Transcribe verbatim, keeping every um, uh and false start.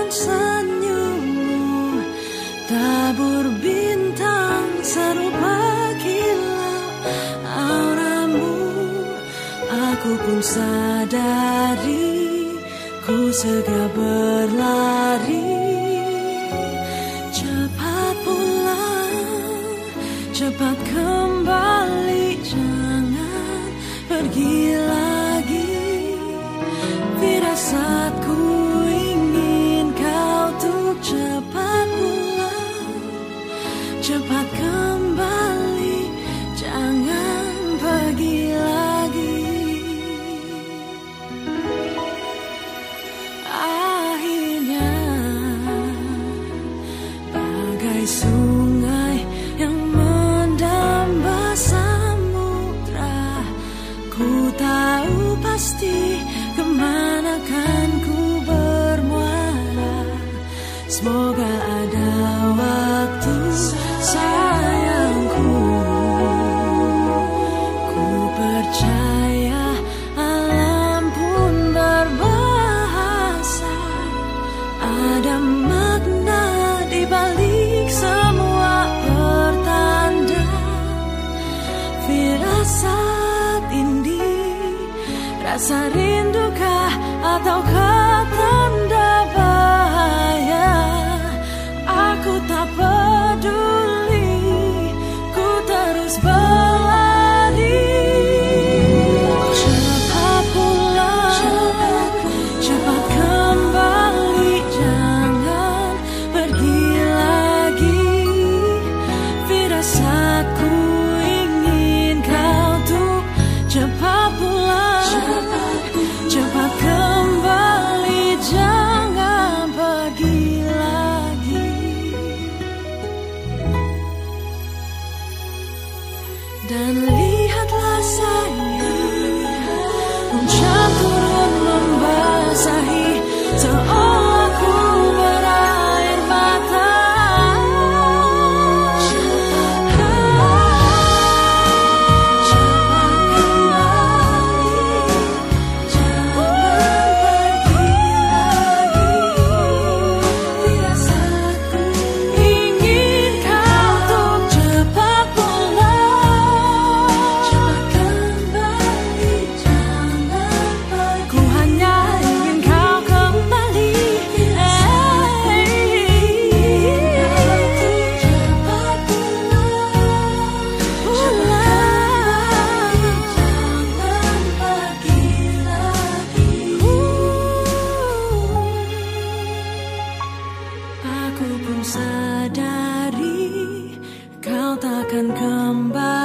senyummu, tabur bintang serupa kilau auramu. Aku pun sadari, ku segera berlari. Cepat pulang, cepat kembali, jangan pergi lagi. Firasatku ingin kau tuh cepat pulang, cepat kembali, jangan pergi lagi. Akhirnya bagai sungai yang mendamba samudra, ku tahu pasti kemana kan ku bermuara. Semoga ada waktu sayangku, ku percaya alam pun berbahasa. Ada makna di balik semua pertanda. Firasat ini, rasa rindukah ataukah tanda bahaya? Aku tak peduli, ku terus berlari. Cepat pulang, cepat kembali, jangan pergi lagi. Firasatku ingin kau tuh cepat pulang, cepat kembali, jangan pergi lagi. Dan lihatlah sayang, hujan turun membasahi, seolah ku berair mata. Aku pun sadari kau takkan kembali.